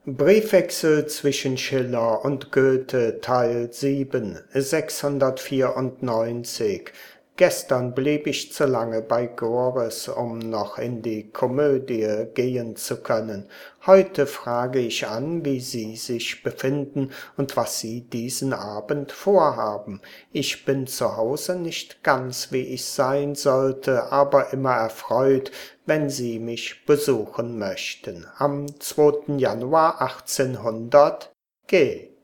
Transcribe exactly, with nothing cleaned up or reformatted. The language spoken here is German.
Briefwechsel zwischen Schiller und Goethe Teil sieben, sechshundertvierundneunzig. Gestern blieb ich zu lange bei Gores, um noch in die Komödie gehen zu können. Heute frage ich an, wie Sie sich befinden und was Sie diesen Abend vorhaben. Ich bin zu Hause nicht ganz, wie ich sein sollte, aber immer erfreut, wenn Sie mich besuchen möchten. Am zweiten Januar achtzehnhundert G